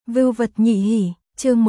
Vưu vật nhị hỉ, chương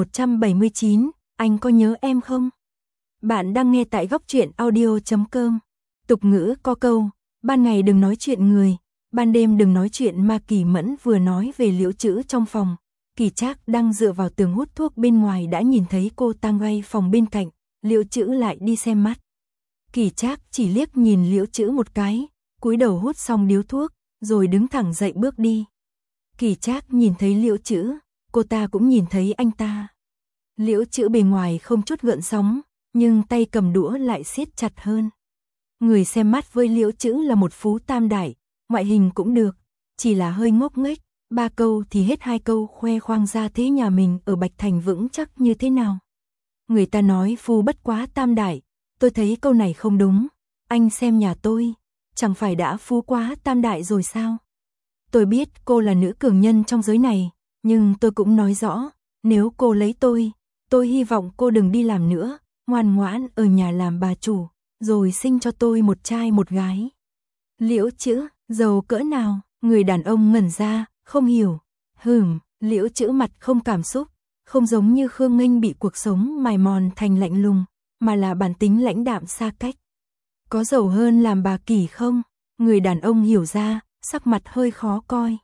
1179, anh có nhớ em không? Bạn đang nghe tại góc truyện audio.com. Tục ngữ có câu, ban ngày đừng nói chuyện người, ban đêm đừng nói chuyện ma. Kỳ Mẫn vừa nói về Liễu Trữ trong phòng. Kỳ Trác đang dựa vào tường hút thuốc bên ngoài đã nhìn thấy cô tang ngay phòng bên cạnh, Liễu Trữ lại đi xem mắt. Kỳ Trác chỉ liếc nhìn Liễu Trữ một cái, cúi đầu hút xong điếu thuốc, rồi đứng thẳng dậy bước đi. Kỳ Trác nhìn thấy Liễu Trữ, cô ta cũng nhìn thấy anh ta. Liễu Trữ bề ngoài không chút gợn sóng, nhưng tay cầm đũa lại siết chặt hơn. Người xem mắt với Liễu Trữ là một phú tam đại, ngoại hình cũng được, chỉ là hơi ngốc nghếch, 3 câu thì hết 2 câu khoe khoang ra thế nhà mình ở Bạch Thành vững chắc như thế nào. Người ta nói phu bất quá tam đại, tôi thấy câu này không đúng, anh xem nhà tôi, chẳng phải đã phú quá tam đại rồi sao? Tôi biết cô là nữ cường nhân trong giới này, nhưng tôi cũng nói rõ, nếu cô lấy tôi hy vọng cô đừng đi làm nữa, ngoan ngoãn ở nhà làm bà chủ, rồi sinh cho tôi một trai một gái. Liễu Trữ, giàu cỡ nào? Người đàn ông ngẩn ra, không hiểu. Liễu Trữ mặt không cảm xúc, không giống như Khương Nghênh bị cuộc sống mài mòn thành lạnh lùng, mà là bản tính lãnh đạm xa cách. Có giàu hơn làm bà Kỳ không? Người đàn ông hiểu ra, sắc mặt hơi khó coi.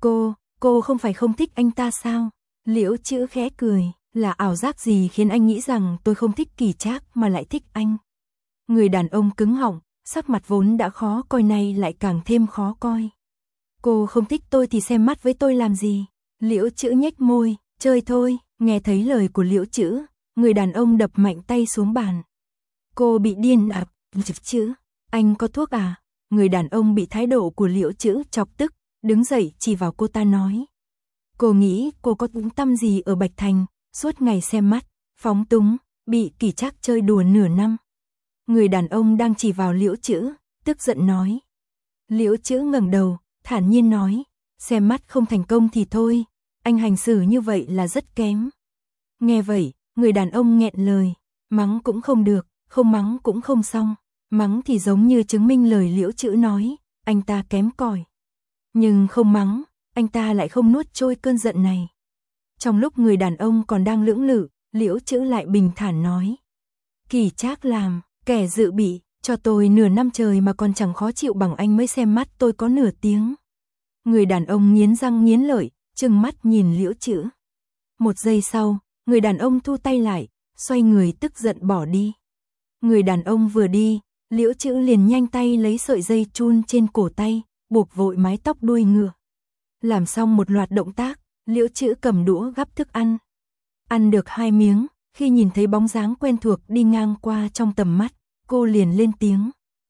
Cô không phải không thích anh ta sao? Liễu Trữ khẽ cười, là ảo giác gì khiến anh nghĩ rằng tôi không thích Kỳ Trác mà lại thích anh? Người đàn ông cứng họng, sắc mặt vốn đã khó coi này lại càng thêm khó coi. Cô không thích tôi thì xem mắt với tôi làm gì? Liễu Trữ nhếch môi, chơi thôi. Nghe thấy lời của Liễu Trữ, người đàn ông đập mạnh tay xuống bàn. Cô bị điên à? Trữ, anh có thuốc à? Người đàn ông bị thái độ của Liễu Trữ chọc tức, đứng dậy chỉ vào cô ta nói. Cô nghĩ cô có tiếng tăm gì ở Bạch Thành, suốt ngày xem mắt, phóng túng, bị Kỳ Trác chơi đùa nửa năm. Người đàn ông đang chỉ vào Liễu Trữ, tức giận nói. Liễu Trữ ngẩng đầu, thản nhiên nói, xem mắt không thành công thì thôi, anh hành xử như vậy là rất kém. Nghe vậy, người đàn ông nghẹn lời, mắng cũng không được, không mắng cũng không xong, mắng thì giống như chứng minh lời Liễu Trữ nói, anh ta kém cỏi. Nhưng không mắng, anh ta lại không nuốt trôi cơn giận này. Trong lúc người đàn ông còn đang lưỡng lự, Liễu Trữ lại bình thản nói. Kỳ Trác làm, kẻ dự bị, cho tôi nửa năm trời mà còn chẳng khó chịu bằng anh mới xem mắt tôi có nửa tiếng. Người đàn ông nghiến răng nghiến lợi, trừng mắt nhìn Liễu Trữ. Một giây sau, người đàn ông thu tay lại, xoay người tức giận bỏ đi. Người đàn ông vừa đi, Liễu Trữ liền nhanh tay lấy sợi dây chun trên cổ tay, buộc vội mái tóc đuôi ngựa. Làm xong một loạt động tác, Liễu Trữ cầm đũa gắp thức ăn. Ăn được 2 miếng, khi nhìn thấy bóng dáng quen thuộc đi ngang qua trong tầm mắt, cô liền lên tiếng.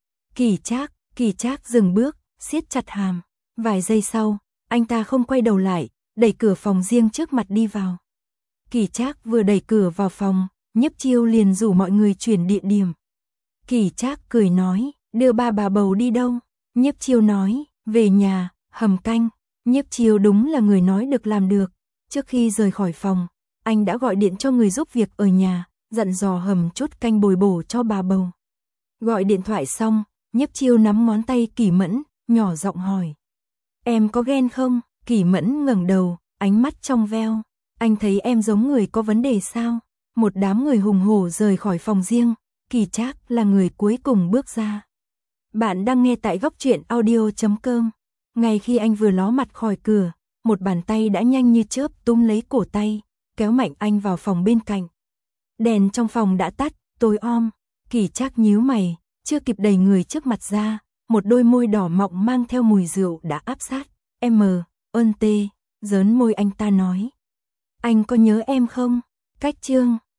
Kỳ Trác dừng bước, siết chặt hàm. Vài giây sau, anh ta không quay đầu lại, đẩy cửa phòng riêng trước mặt đi vào. Kỳ Trác vừa đẩy cửa vào phòng, Nhiếp Chiêu liền rủ mọi người chuyển địa điểm. Kỳ Trác cười nói, đưa bà bầu đi đâu? Nhiếp Chiêu nói, về nhà, hầm canh. Nhiếp Chiêu đúng là người nói được làm được. Trước khi rời khỏi phòng, anh đã gọi điện cho người giúp việc ở nhà, dặn dò hầm chút canh bồi bổ cho bà bầu. Gọi điện thoại xong, Nhiếp Chiêu nắm ngón tay Kỳ Mẫn, nhỏ giọng hỏi. Em có ghen không? Kỳ Mẫn ngẩng đầu, ánh mắt trong veo. Anh thấy em giống người có vấn đề sao? Một đám người hùng hổ rời khỏi phòng riêng, Kỳ Trác là người cuối cùng bước ra. Bạn đang nghe tại góc truyện audio.com. Ngay khi anh vừa ló mặt khỏi cửa, một bàn tay đã nhanh như chớp túm lấy cổ tay, kéo mạnh anh vào phòng bên cạnh. Đèn trong phòng đã tắt, tối om. Kỳ Trác nhíu mày, chưa kịp đẩy người trước mặt ra, một đôi môi đỏ mọng mang theo mùi rượu đã áp sát. Ơn tê, giớn môi anh ta nói. Anh có nhớ em không? Cách chương